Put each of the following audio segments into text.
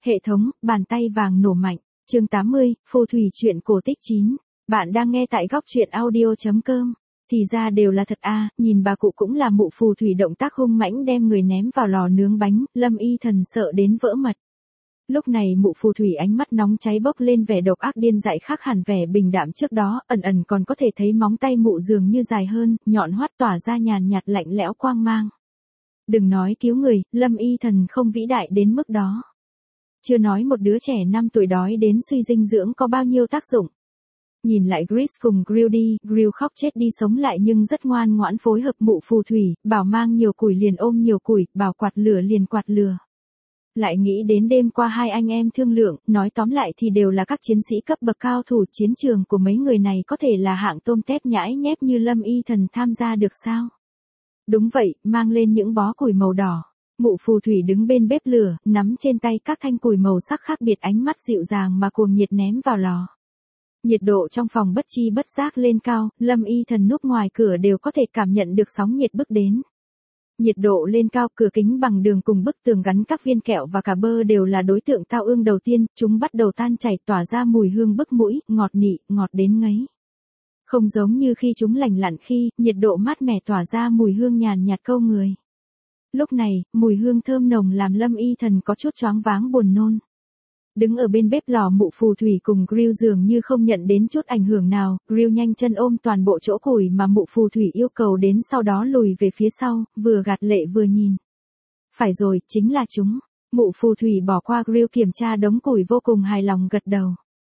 Hệ thống, bàn tay vàng nổ mạnh. Chương 80, phù thủy truyện cổ tích 9. Bạn đang nghe tại góc truyện audio.com. Thì ra đều là thật à, nhìn bà cụ cũng là mụ phù thủy động tác hung mãnh đem người ném vào lò nướng bánh, Lâm Y Thần sợ đến vỡ mật. Lúc này mụ phù thủy ánh mắt nóng cháy bốc lên vẻ độc ác điên dại khác hẳn vẻ bình đạm trước đó, ẩn ẩn còn có thể thấy móng tay mụ dường như dài hơn, nhọn hoắt tỏa ra nhàn nhạt lạnh lẽo quang mang. Đừng nói cứu người, Lâm Y Thần không vĩ đại đến mức đó. Chưa nói một đứa trẻ 5 tuổi đói đến suy dinh dưỡng có bao nhiêu tác dụng. Nhìn lại Grace cùng Grill đi, Grill khóc chết đi sống lại nhưng rất ngoan ngoãn phối hợp mụ phù thủy, bảo mang nhiều củi liền ôm nhiều củi, bảo quạt lửa liền quạt lửa. Lại nghĩ đến đêm qua hai anh em thương lượng, nói tóm lại thì đều là các chiến sĩ cấp bậc cao thủ, chiến trường của mấy người này có thể là hạng tôm tép nhãi nhép như Lâm Y Thần tham gia được sao? Đúng vậy, mang lên những bó củi màu đỏ. Mụ phù thủy đứng bên bếp lửa, nắm trên tay các thanh củi màu sắc khác biệt, ánh mắt dịu dàng mà cuồng nhiệt ném vào lò. Nhiệt độ trong phòng bất chi bất giác lên cao, Lâm Y Thần núp ngoài cửa đều có thể cảm nhận được sóng nhiệt bước đến. Nhiệt độ lên cao, cửa kính bằng đường cùng bức tường gắn các viên kẹo và cả bơ đều là đối tượng tao ương đầu tiên, chúng bắt đầu tan chảy tỏa ra mùi hương bức mũi, ngọt nị, ngọt đến ngấy. Không giống như khi chúng lành lặn khi, nhiệt độ mát mẻ tỏa ra mùi hương nhàn nhạt câu người. Lúc này, mùi hương thơm nồng làm Lâm Y Thần có chút choáng váng buồn nôn. Đứng ở bên bếp lò mụ phù thủy cùng Grill dường như không nhận đến chút ảnh hưởng nào, Grill nhanh chân ôm toàn bộ chỗ củi mà mụ phù thủy yêu cầu đến, sau đó lùi về phía sau, vừa gạt lệ vừa nhìn. Phải rồi, chính là chúng. Mụ phù thủy bỏ qua Grill kiểm tra đống củi vô cùng hài lòng gật đầu.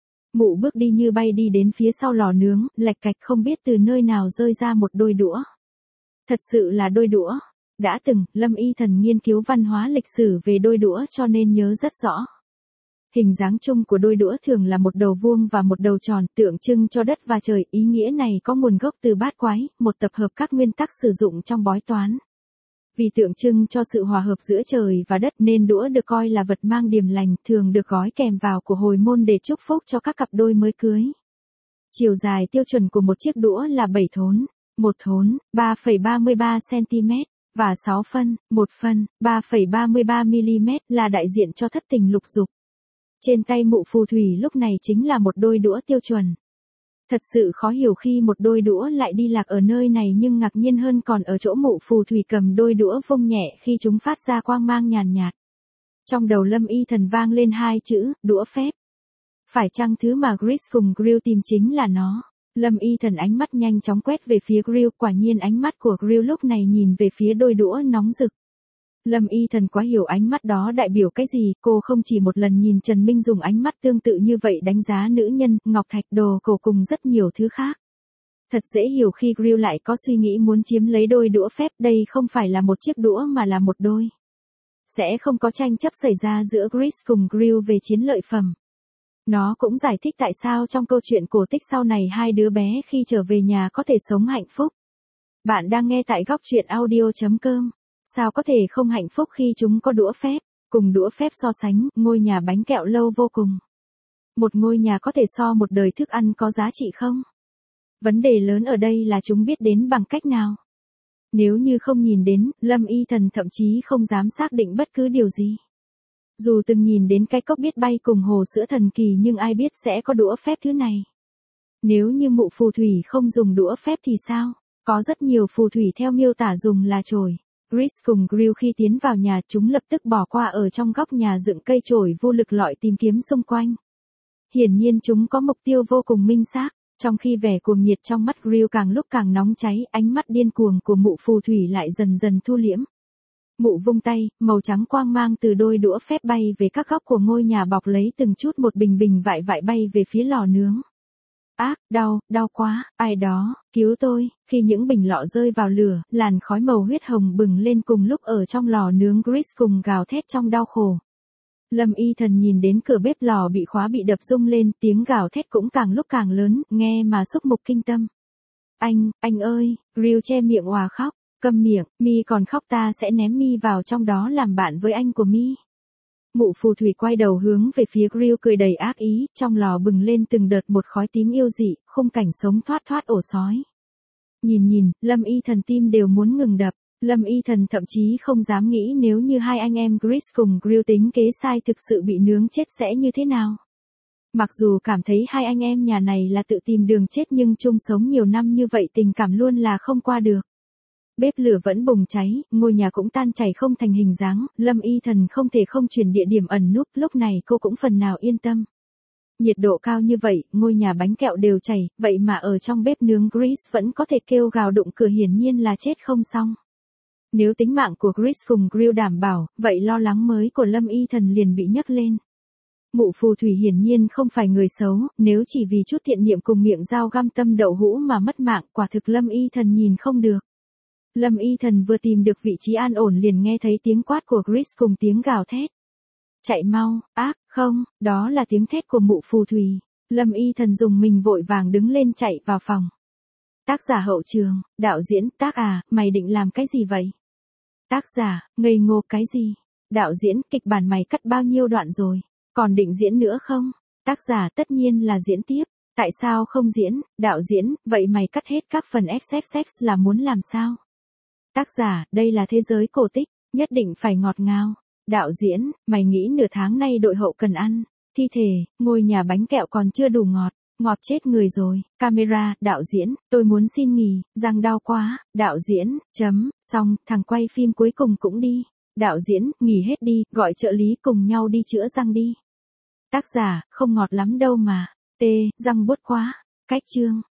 Mụ bước đi như bay đi đến phía sau lò nướng, lạch cạch không biết từ nơi nào rơi ra một đôi đũa. Thật sự là đôi đũa. Đã từng, Lâm Y Thần nghiên cứu văn hóa lịch sử về đôi đũa cho nên nhớ rất rõ. Hình dáng chung của đôi đũa thường là một đầu vuông và một đầu tròn, tượng trưng cho đất và trời, ý nghĩa này có nguồn gốc từ bát quái, một tập hợp các nguyên tắc sử dụng trong bói toán. Vì tượng trưng cho sự hòa hợp giữa trời và đất nên đũa được coi là vật mang điềm lành, thường được gói kèm vào của hồi môn để chúc phúc cho các cặp đôi mới cưới. Chiều dài tiêu chuẩn của một chiếc đũa là 7 thốn, 1 thốn, 3,33 cm. Và 6 phân, 1 phân, 3,33 mm là đại diện cho thất tình lục dục. Trên tay mụ phù thủy lúc này chính là một đôi đũa tiêu chuẩn. Thật sự khó hiểu khi một đôi đũa lại đi lạc ở nơi này, nhưng ngạc nhiên hơn còn ở chỗ mụ phù thủy cầm đôi đũa vung nhẹ khi chúng phát ra quang mang nhàn nhạt. Trong đầu Lâm Y Thần vang lên hai chữ, đũa phép. Phải chăng thứ mà Grace cùng Grill tìm chính là nó? Lâm Y Thần ánh mắt nhanh chóng quét về phía Grill, quả nhiên ánh mắt của Grill lúc này nhìn về phía đôi đũa nóng rực. Lâm Y Thần quá hiểu ánh mắt đó đại biểu cái gì, cô không chỉ một lần nhìn Trần Minh dùng ánh mắt tương tự như vậy đánh giá nữ nhân, ngọc thạch, đồ cổ cùng rất nhiều thứ khác. Thật dễ hiểu khi Grill lại có suy nghĩ muốn chiếm lấy đôi đũa phép, đây không phải là một chiếc đũa mà là một đôi. Sẽ không có tranh chấp xảy ra giữa Grace cùng Grill về chiến lợi phẩm. Nó cũng giải thích tại sao trong câu chuyện cổ tích sau này hai đứa bé khi trở về nhà có thể sống hạnh phúc. Bạn đang nghe tại góc truyện audio.com. Sao có thể không hạnh phúc khi chúng có đũa phép? Cùng đũa phép so sánh, ngôi nhà bánh kẹo lâu vô cùng. Một ngôi nhà có thể so một đời thức ăn có giá trị không? Vấn đề lớn ở đây là chúng biết đến bằng cách nào? Nếu như không nhìn đến, Lâm Y Thần thậm chí không dám xác định bất cứ điều gì. Dù từng nhìn đến cái cốc biết bay cùng hồ sữa thần kỳ nhưng ai biết sẽ có đũa phép thứ này. Nếu như mụ phù thủy không dùng đũa phép thì sao? Có rất nhiều phù thủy theo miêu tả dùng là chổi. Grace cùng Grill khi tiến vào nhà chúng lập tức bỏ qua ở trong góc nhà dựng cây chổi vô lực lọi tìm kiếm xung quanh. Hiển nhiên chúng có mục tiêu vô cùng minh xác, trong khi vẻ cuồng nhiệt trong mắt Grill càng lúc càng nóng cháy, ánh mắt điên cuồng của mụ phù thủy lại dần dần thu liễm. Mụ vung tay, màu trắng quang mang từ đôi đũa phép bay về các góc của ngôi nhà bọc lấy từng chút một bình bình vại vại bay về phía lò nướng. Ác, đau quá, ai đó, cứu tôi, khi những bình lọ rơi vào lửa, làn khói màu huyết hồng bừng lên cùng lúc ở trong lò nướng, Grace cùng gào thét trong đau khổ. Lâm Y Thần nhìn đến cửa bếp lò bị khóa bị đập rung lên, tiếng gào thét cũng càng lúc càng lớn, nghe mà xúc mục kinh tâm. Anh ơi, Grill che miệng òa khóc, câm miệng, mi còn khóc ta sẽ ném mi vào trong đó làm bạn với anh của mi. Mụ phù thủy quay đầu hướng về phía Grill cười đầy ác ý, trong lò bừng lên từng đợt một khói tím yêu dị, khung cảnh sống thoát thoát ổ sói. Nhìn, Lâm Y Thần tim đều muốn ngừng đập, Lâm Y Thần thậm chí không dám nghĩ nếu như hai anh em Chris cùng Grill tính kế sai thực sự bị nướng chết sẽ như thế nào. Mặc dù cảm thấy hai anh em nhà này là tự tìm đường chết nhưng chung sống nhiều năm như vậy tình cảm luôn là không qua được. Bếp lửa vẫn bùng cháy, ngôi nhà cũng tan chảy không thành hình dáng, Lâm Y Thần không thể không chuyển địa điểm ẩn núp, lúc này cô cũng phần nào yên tâm. Nhiệt độ cao như vậy, ngôi nhà bánh kẹo đều chảy, vậy mà ở trong bếp nướng Chris vẫn có thể kêu gào đụng cửa, hiển nhiên là chết không xong. Nếu tính mạng của Chris cùng Grill đảm bảo, vậy lo lắng mới của Lâm Y Thần liền bị nhấc lên. Mụ phù thủy hiển nhiên không phải người xấu, nếu chỉ vì chút thiện niệm cùng miệng dao găm tâm đậu hũ mà mất mạng, quả thực Lâm Y Thần nhìn không được. Lâm Y Thần vừa tìm được vị trí an ổn liền nghe thấy tiếng quát của Chris cùng tiếng gào thét. Chạy mau, ác, không, đó là tiếng thét của mụ phù thủy. Lâm Y Thần dùng mình vội vàng đứng lên chạy vào phòng. Tác giả hậu trường, đạo diễn, tác à, mày định làm cái gì vậy? Tác giả, ngây ngô cái gì? Đạo diễn, kịch bản mày cắt bao nhiêu đoạn rồi? Còn định diễn nữa không? Tác giả, tất nhiên là diễn tiếp. Tại sao không diễn? Đạo diễn, vậy mày cắt hết các phần XXX là muốn làm sao? Tác giả, đây là thế giới cổ tích, nhất định phải ngọt ngào. Đạo diễn, mày nghĩ nửa tháng nay đội hậu cần ăn thi thể, ngôi nhà bánh kẹo còn chưa đủ ngọt, ngọt chết người rồi. Camera, đạo diễn, tôi muốn xin nghỉ, răng đau quá. Đạo diễn, xong, thằng quay phim cuối cùng cũng đi. Đạo diễn, nghỉ hết đi, gọi trợ lý cùng nhau đi chữa răng đi. Tác giả, không ngọt lắm đâu mà. Răng buốt quá. Cách chương.